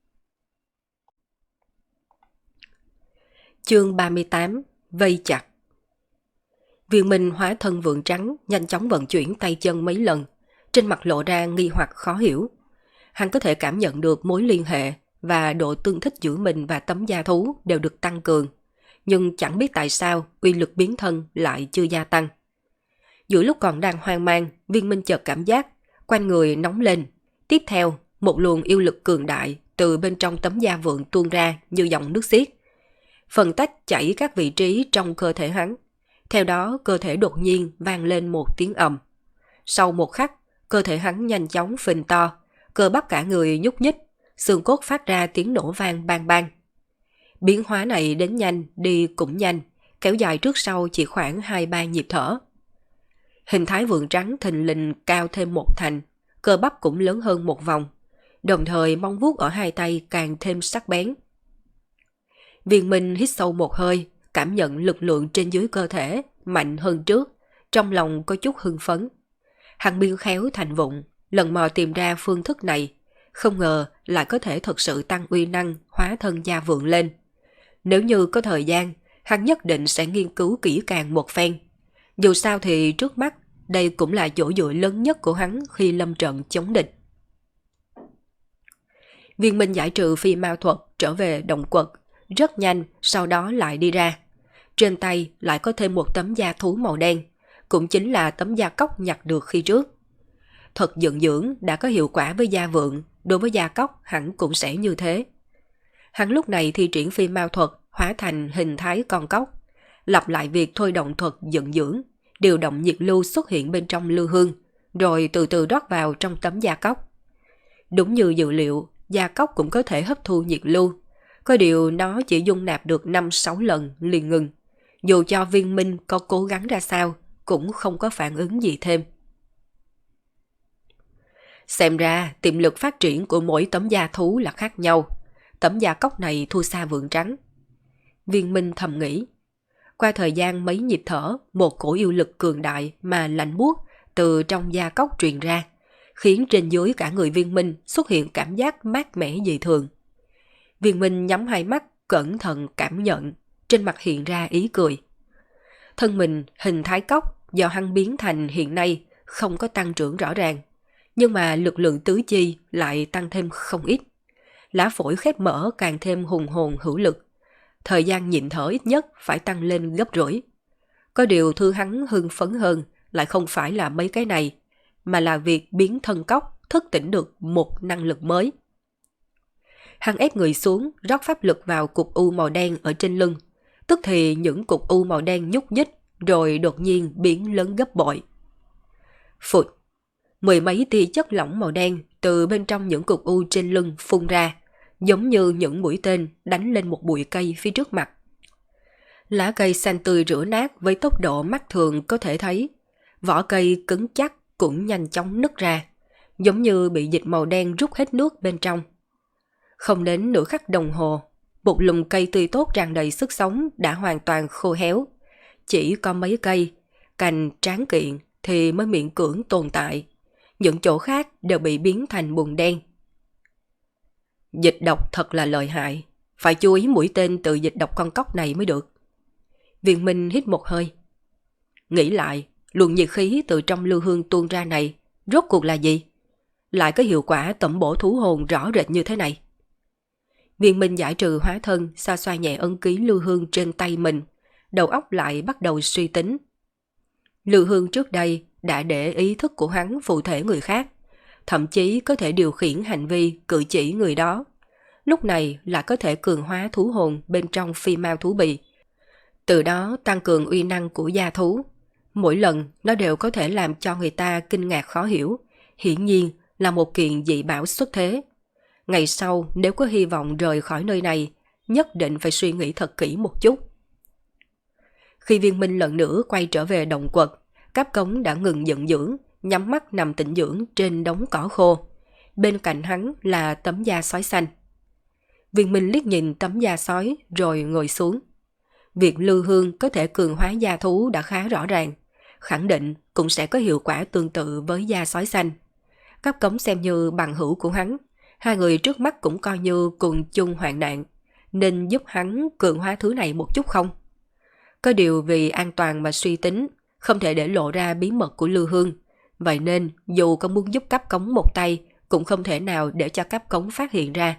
Chương 38: Vây chặt. Viên Minh hóa thân vượng trắng, nhanh chóng vận chuyển tay chân mấy lần, trên mặt lộ ra nghi hoặc khó hiểu. Hắn có thể cảm nhận được mối liên hệ và độ tương thích giữa mình và tấm da thú đều được tăng cường, nhưng chẳng biết tại sao uy lực biến thân lại chưa gia tăng. Giữa lúc còn đang hoang mang, Viên Minh chợt cảm giác quanh người nóng lên. Tiếp theo, một luồng yêu lực cường đại từ bên trong tấm da vượng tuôn ra như dòng nước xiết, phân tách chảy các vị trí trong cơ thể hắn. Theo đó, cơ thể đột nhiên vang lên một tiếng ầm. Sau một khắc, cơ thể hắn nhanh chóng phình to, cơ bắp cả người nhúc nhích, xương cốt phát ra tiếng nổ vang bang bang. Biến hóa này đến nhanh, đi cũng nhanh, kéo dài trước sau chỉ khoảng 2-3 nhịp thở. Hình thái vượng trắng thình lình cao thêm một thành, cơ bắp cũng lớn hơn một vòng, đồng thời móng vuốt ở hai tay càng thêm sắc bén. Viên Minh hít sâu một hơi, cảm nhận lực lượng trên dưới cơ thể mạnh hơn trước, trong lòng có chút hưng phấn. Hắn biên khéo thành vụng, lần mò tìm ra phương thức này, không ngờ lại có thể thực sự tăng uy năng hóa thân da vượng lên. Nếu như có thời gian, hắn nhất định sẽ nghiên cứu kỹ càng một phen. Dù sao thì trước mắt, đây cũng là chỗ dựa lớn nhất của hắn khi lâm trận chống địch. Viên Minh giải trừ phi mao thuật trở về động quật, rất nhanh sau đó lại đi ra. Trên tay lại có thêm một tấm da thú màu đen, cũng chính là tấm da cóc nhặt được khi trước. Thuật vận dưỡng đã có hiệu quả với da vượng, đối với da cóc hẳn cũng sẽ như thế. Hắn lúc này thi triển phi mao thuật hóa thành hình thái con cóc, lặp lại việc thôi động thuật vận dưỡng, điều động nhiệt lưu xuất hiện bên trong lưu hương, rồi từ từ rót vào trong tấm da cóc. Đúng như dự liệu, da cóc cũng có thể hấp thu nhiệt lưu, có điều nó chỉ dung nạp được 5-6 lần liền ngừng. Dù cho Viên Minh có cố gắng ra sao, cũng không có phản ứng gì thêm. Xem ra tiềm lực phát triển của mỗi tấm da thú là khác nhau. Tấm da cóc này thua xa vượng trắng. Viên Minh thầm nghĩ. Qua thời gian mấy nhịp thở, một cổ yêu lực cường đại mà lạnh buốt từ trong da cốc truyền ra, khiến trên dưới cả người Viên Minh xuất hiện cảm giác mát mẻ dị thường. Viên Minh nhắm hai mắt, cẩn thận cảm nhận, trên mặt hiện ra ý cười. Thân mình hình thái cốc do hắn biến thành hiện nay không có tăng trưởng rõ ràng, nhưng mà lực lượng tứ chi lại tăng thêm không ít. Lá phổi khép mở càng thêm hùng hồn hữu lực. Thời gian nhịn thở ít nhất phải tăng lên gấp rưỡi. Có điều thứ hắn hưng phấn hơn lại không phải là mấy cái này, mà là việc biến thân cốc thức tỉnh được một năng lực mới. Hắn ép người xuống, rót pháp lực vào cục u màu đen ở trên lưng. Tức thì những cục u màu đen nhúc nhích, rồi đột nhiên biến lớn gấp bội. Phụt! Mười mấy tia chất lỏng màu đen từ bên trong những cục u trên lưng phun ra, giống như những mũi tên đánh lên một bụi cây phía trước mặt. Lá cây xanh tươi rửa nát với tốc độ mắt thường có thể thấy. Vỏ cây cứng chắc cũng nhanh chóng nứt ra, giống như bị dịch màu đen rút hết nước bên trong. Không đến nửa khắc đồng hồ, một lùm cây tươi tốt tràn đầy sức sống đã hoàn toàn khô héo. Chỉ có mấy cây, cành tráng kiện thì mới miễn cưỡng tồn tại. Những chỗ khác đều bị biến thành bùn đen. Dịch độc thật là lợi hại, phải chú ý mũi tên từ dịch độc con cóc này mới được. Viên Minh hít một hơi. Nghĩ lại, luồng nhiệt khí từ trong lưu hương tuôn ra này, rốt cuộc là gì? Lại có hiệu quả tẩm bổ thú hồn rõ rệt như thế này. Viên Minh giải trừ hóa thân, xoa xoa nhẹ ấn ký lưu hương trên tay mình, đầu óc lại bắt đầu suy tính. Lưu hương trước đây đã để ý thức của hắn phụ thể người khác, thậm chí có thể điều khiển hành vi, cử chỉ người đó. Lúc này là có thể cường hóa thú hồn bên trong phi mao thú bì. Từ đó tăng cường uy năng của gia thú. Mỗi lần nó đều có thể làm cho người ta kinh ngạc khó hiểu, hiển nhiên là một kiện dị bảo xuất thế. Ngày sau nếu có hy vọng rời khỏi nơi này, nhất định phải suy nghĩ thật kỹ một chút. Khi Viên Minh lần nữa quay trở về động quật, Cáp Cống đã ngừng vận dưỡng, nhắm mắt nằm tĩnh dưỡng trên đống cỏ khô. Bên cạnh hắn là tấm da sói xanh. Viên Minh liếc nhìn tấm da sói rồi ngồi xuống. Việc lưu hương có thể cường hóa da thú đã khá rõ ràng, khẳng định cũng sẽ có hiệu quả tương tự với da sói xanh. Cáp Cống xem như bằng hữu của hắn, hai người trước mắt cũng coi như cùng chung hoạn nạn, nên giúp hắn cường hóa thứ này một chút không? Có điều vì an toàn mà suy tính, không thể để lộ ra bí mật của Lưu Hương, vậy nên dù có muốn giúp Cáp Cống một tay, cũng không thể nào để cho Cáp Cống phát hiện ra.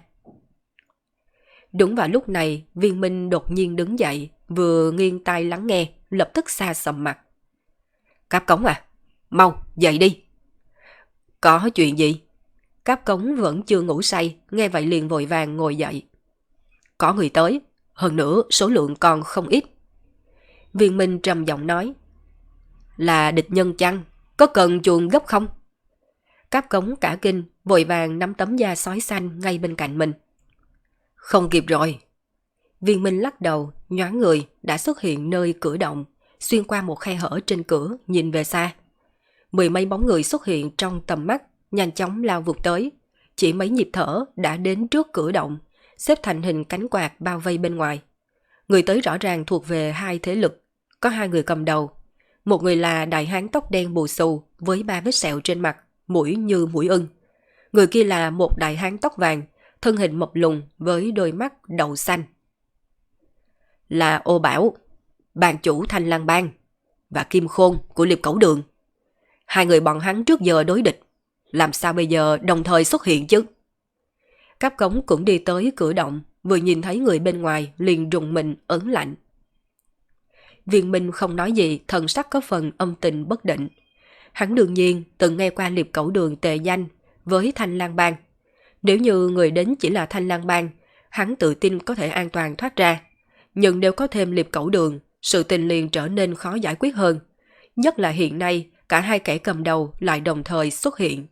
Đúng vào lúc này, Viên Minh đột nhiên đứng dậy, vừa nghiêng tai lắng nghe, lập tức xa sầm mặt. Cáp Cống à, mau, dậy đi. Có chuyện gì? Cáp Cống vẫn chưa ngủ say, nghe vậy liền vội vàng ngồi dậy. Có người tới, hơn nữa số lượng còn không ít. Viên Minh trầm giọng nói. Là địch nhân chăng? Có cần chuồn gấp không? Cáp Cống cả kinh, vội vàng nắm tấm da sói xanh ngay bên cạnh mình. Không kịp rồi. Viên Minh lắc đầu, nhoáng người đã xuất hiện nơi cửa động, xuyên qua một khe hở trên cửa, nhìn về xa. Mười mấy bóng người xuất hiện trong tầm mắt, nhanh chóng lao vụt tới. Chỉ mấy nhịp thở đã đến trước cửa động, xếp thành hình cánh quạt bao vây bên ngoài. Người tới rõ ràng thuộc về hai thế lực, có hai người cầm đầu. Một người là đại hán tóc đen bù xù với 3 vết sẹo trên mặt, mũi như mũi ưng. Người kia là một đại hán tóc vàng, thân hình mập lùn với đôi mắt đậu xanh. Là Ô Bảo, bàn chủ Thanh Lang Bang, và Kim Khôn của Liệp Cẩu Đường. Hai người bọn hắn trước giờ đối địch, làm sao bây giờ đồng thời xuất hiện chứ? Cáp Cống cũng đi tới cửa động, vừa nhìn thấy người bên ngoài liền rùng mình ớn lạnh. Viên Minh không nói gì, thần sắc có phần âm tình bất định. Hắn đương nhiên từng nghe qua Liệp Cẩu Đường tề danh với Thanh Lang Bang. Nếu như người đến chỉ là Thanh Lang Bang, hắn tự tin có thể an toàn thoát ra. Nhưng nếu có thêm Liệp Cẩu Đường, sự tình liền trở nên khó giải quyết hơn. Nhất là hiện nay, cả hai kẻ cầm đầu lại đồng thời xuất hiện.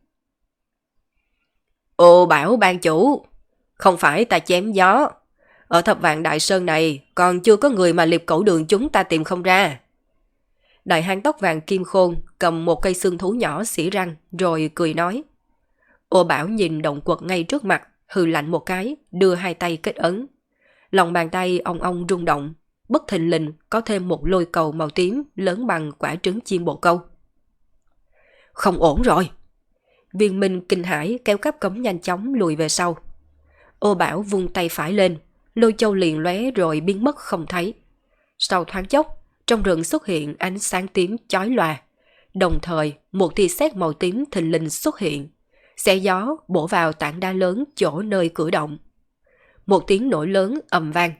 Ô Bảo ban chủ, không phải ta chém gió. Ở Thập Vạn Đại Sơn này còn chưa có người mà Liệp Cẩu Đường chúng ta tìm không ra. Đại hán tóc vàng Kim Khôn cầm một cây xương thú nhỏ xỉ răng rồi cười nói. Ô Bảo nhìn động quật ngay trước mặt, hừ lạnh một cái, đưa hai tay kết ấn. Lòng bàn tay ong ong rung động, bất thình lình có thêm một lôi cầu màu tím lớn bằng quả trứng chim bồ câu. Không ổn rồi. Viên Minh kinh hãi kéo cáp cấm nhanh chóng lùi về sau. Ô Bảo vung tay phải lên, lôi châu liền lóe rồi biến mất không thấy. Sau thoáng chốc, trong rừng xuất hiện ánh sáng tím chói lòa. Đồng thời, một tia sét màu tím thình lình xuất hiện, xé gió bổ vào tảng đá lớn chỗ nơi cửa động. Một tiếng nổ lớn ầm vang.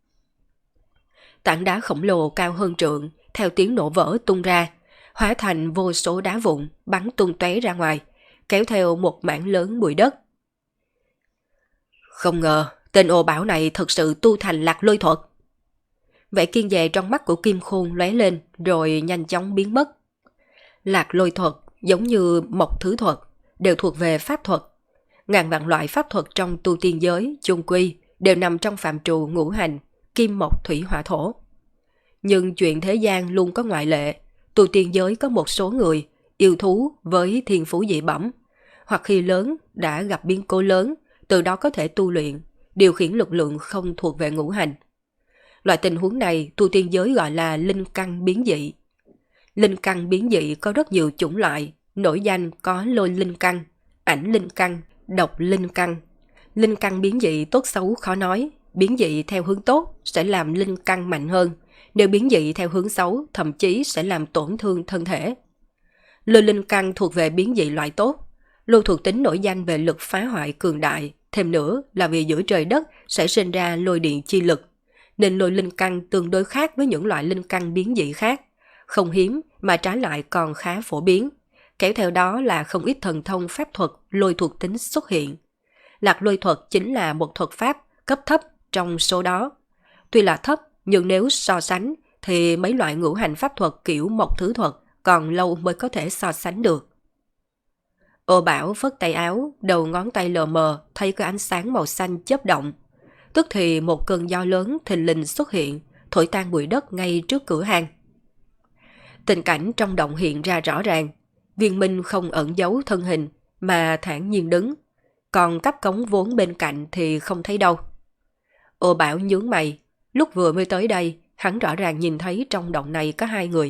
Tảng đá khổng lồ cao hơn trượng, theo tiếng nổ vỡ tung ra, hóa thành vô số đá vụn bắn tung tóe ra ngoài, kéo theo một mảng lớn bụi đất. Không ngờ, tên Ô Bảo này thực sự tu thành lạc lôi thuật. Vẻ kiên dè trong mắt của Kim Khôn lóe lên rồi nhanh chóng biến mất. Lạc lôi thuật giống như mộc thứ thuật, đều thuộc về pháp thuật. Ngàn vạn loại pháp thuật trong tu tiên giới chung quy đều nằm trong phạm trù ngũ hành, kim mộc thủy hỏa thổ. Nhưng chuyện thế gian luôn có ngoại lệ. Tu tiên giới có một số người yêu thú với thiên phú dị bẩm, hoặc khi lớn đã gặp biến cố lớn, từ đó có thể tu luyện, điều khiển lực lượng không thuộc về ngũ hành. Loại tình huống này tu tiên giới gọi là linh căn biến dị. Linh căn biến dị có rất nhiều chủng loại, nổi danh có lôi linh căn, ảnh linh căn, độc linh căn. Linh căn biến dị tốt xấu khó nói, biến dị theo hướng tốt sẽ làm linh căn mạnh hơn, nếu biến dị theo hướng xấu thậm chí sẽ làm tổn thương thân thể. Lôi linh căn thuộc về biến dị loại tốt, lôi thuộc tính nổi danh về lực phá hoại cường đại, thêm nữa là vì giữa trời đất sẽ sinh ra lôi điện chi lực, nên lôi linh căn tương đối khác với những loại linh căn biến dị khác, không hiếm mà trái lại còn khá phổ biến, kéo theo đó là không ít thần thông pháp thuật lôi thuộc tính xuất hiện. Lạc lôi thuật chính là một thuật pháp cấp thấp trong số đó. Tuy là thấp, nhưng nếu so sánh thì mấy loại ngũ hành pháp thuật kiểu mộc thứ thuật còn lâu mới có thể so sánh được. Ô Bảo phất tay áo, đầu ngón tay lờ mờ thấy có ánh sáng màu xanh chớp động. Tức thì một cơn gió lớn thình lình xuất hiện, thổi tan bụi đất ngay trước cửa hang. Tình cảnh trong động hiện ra rõ ràng. Viên Minh không ẩn giấu thân hình mà thản nhiên đứng, còn cắp cống vốn bên cạnh thì không thấy đâu. Ô Bảo nhướng mày, lúc vừa mới tới đây, hắn rõ ràng nhìn thấy trong động này có hai người.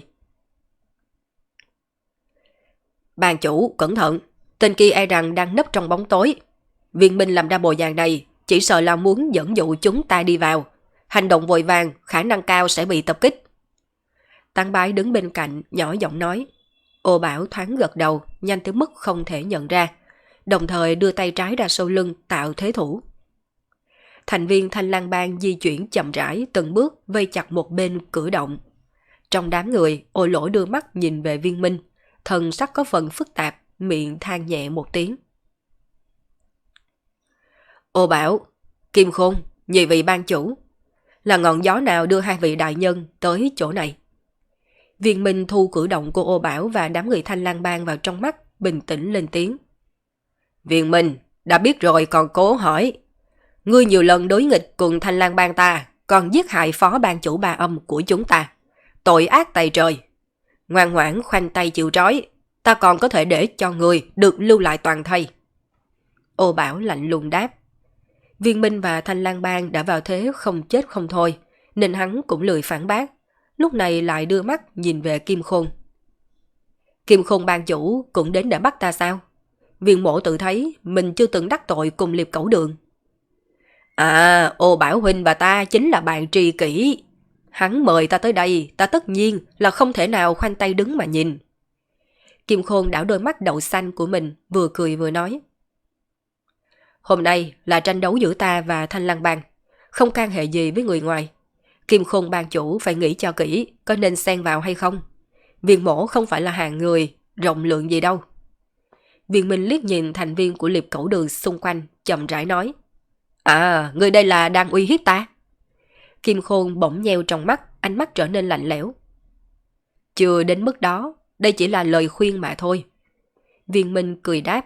Bàn chủ, cẩn thận, tên kia e rằng đang nấp trong bóng tối. Viên Minh làm ra bộ dạng này, chỉ sợ là muốn dẫn dụ chúng ta đi vào. Hành động vội vàng, khả năng cao sẽ bị tập kích. Tăng Bái đứng bên cạnh, nhỏ giọng nói. Ô Bảo thoáng gật đầu, nhanh tới mức không thể nhận ra, đồng thời đưa tay trái ra sau lưng tạo thế thủ. Thành viên Thanh Lang Bang di chuyển chậm rãi từng bước vây chặt một bên cửa động. Trong đám người, Ô Lỗ đưa mắt nhìn về Viên Minh, thần sắc có phần phức tạp, miệng than nhẹ một tiếng. Ô Bảo, Kim Khôn, nhị vị ban chủ, là ngọn gió nào đưa hai vị đại nhân tới chỗ này? Viên Minh thu cử động của Ô Bảo và đám người Thanh Lang Bang vào trong mắt, bình tĩnh lên tiếng. Viên Minh, đã biết rồi còn cố hỏi. Ngươi nhiều lần đối nghịch cùng Thanh Lang Bang ta, còn giết hại phó ban chủ Ba Âm của chúng ta. Tội ác tày trời. Ngoan ngoãn khoanh tay chịu trói, ta còn có thể để cho ngươi được lưu lại toàn thây. Ô Bảo lạnh lùng đáp. Viên Minh và Thanh Lang Bang đã vào thế không chết không thôi, nên hắn cũng lười phản bác. Lúc này lại đưa mắt nhìn về Kim Khôn. Kim Khôn ban chủ cũng đến để bắt ta sao? Viên mộ tự thấy mình chưa từng đắc tội cùng Liệp Cẩu Đường. À, Ô Bảo huynh và ta chính là bạn tri kỷ. Hắn mời ta tới đây, ta tất nhiên là không thể nào khoanh tay đứng mà nhìn. Kim Khôn đảo đôi mắt đậu xanh của mình, vừa cười vừa nói. Hôm nay là tranh đấu giữa ta và Thanh Lang Bang, không can hệ gì với người ngoài. Kim Khôn ban chủ phải nghĩ cho kỹ có nên xen vào hay không. Viên mổ không phải là hàng người rộng lượng gì đâu. Viên Minh liếc nhìn thành viên của Liệp Cẩu Đường xung quanh, chậm rãi nói. À, người đây là đang uy hiếp ta. Kim Khôn bỗng nheo trong mắt, ánh mắt trở nên lạnh lẽo. Chưa đến mức đó, đây chỉ là lời khuyên mà thôi. Viên Minh cười đáp.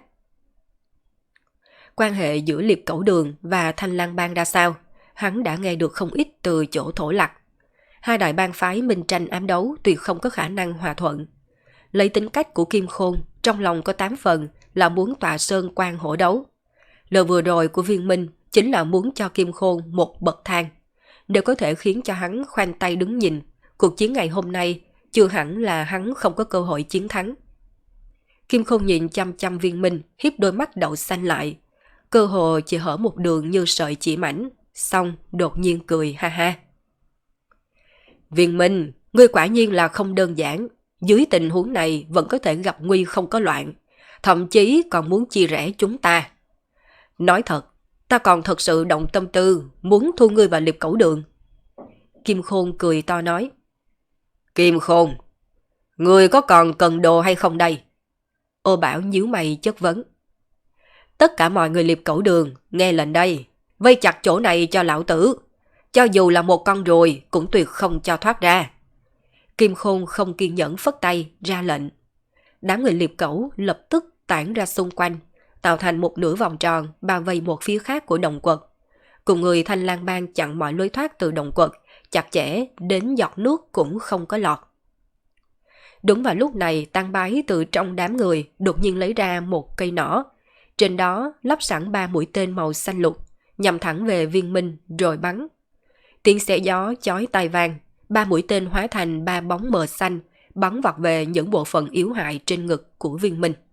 Quan hệ giữa Liệp Cẩu Đường và Thanh Lang Bang ra sao, hắn đã nghe được không ít từ chỗ thổ lặc. Hai đại bang phái minh tranh ám đấu tuyệt không có khả năng hòa thuận. Lấy tính cách của Kim Khôn, trong lòng có 8 phần là muốn tọa sơn quan hổ đấu. Lời vừa rồi của Viên Minh chính là muốn cho Kim Khôn một bậc thang. đều có thể khiến cho hắn khoanh tay đứng nhìn. Cuộc chiến ngày hôm nay chưa hẳn là hắn không có cơ hội chiến thắng. Kim Khôn nhìn chăm chăm Viên Minh, hiếp đôi mắt đậu xanh lại. Cơ hồ chỉ hở một đường như sợi chỉ mảnh, xong đột nhiên cười ha ha. Viên Minh, ngươi quả nhiên là không đơn giản. Dưới tình huống này vẫn có thể gặp nguy không có loạn. Thậm chí còn muốn chia rẽ chúng ta. Nói thật, ta còn thật sự động tâm tư, muốn thu ngươi vào liệp cẩu đường. Kim Khôn cười to nói. Kim Khôn, ngươi có còn cần đồ hay không đây? Ô Bảo nhíu mày chất vấn. Tất cả mọi người liệp cẩu đường, nghe lệnh đây, vây chặt chỗ này cho lão tử. Cho dù là một con ruồi cũng tuyệt không cho thoát ra. Kim Khôn không kiên nhẫn phất tay, ra lệnh. Đám người liệp cẩu lập tức tản ra xung quanh, tạo thành một nửa vòng tròn bao vây một phía khác của động quật. Cùng người Thanh Lang Bang chặn mọi lối thoát từ động quật, chặt chẽ đến giọt nước cũng không có lọt. Đúng vào lúc này, Tăng Bái từ trong đám người đột nhiên lấy ra một cây nỏ. Trên đó lắp sẵn 3 mũi tên màu xanh lục, nhằm thẳng về Viên Minh rồi bắn. Tiếng xé gió chói tai vang, 3 mũi tên hóa thành 3 bóng mờ xanh, bắn vọt về những bộ phận yếu hại trên ngực của Viên Minh.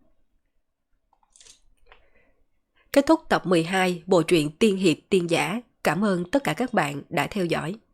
Kết thúc tập 12 bộ truyện Tiên Hiệp Tiên Giả. Cảm ơn tất cả các bạn đã theo dõi.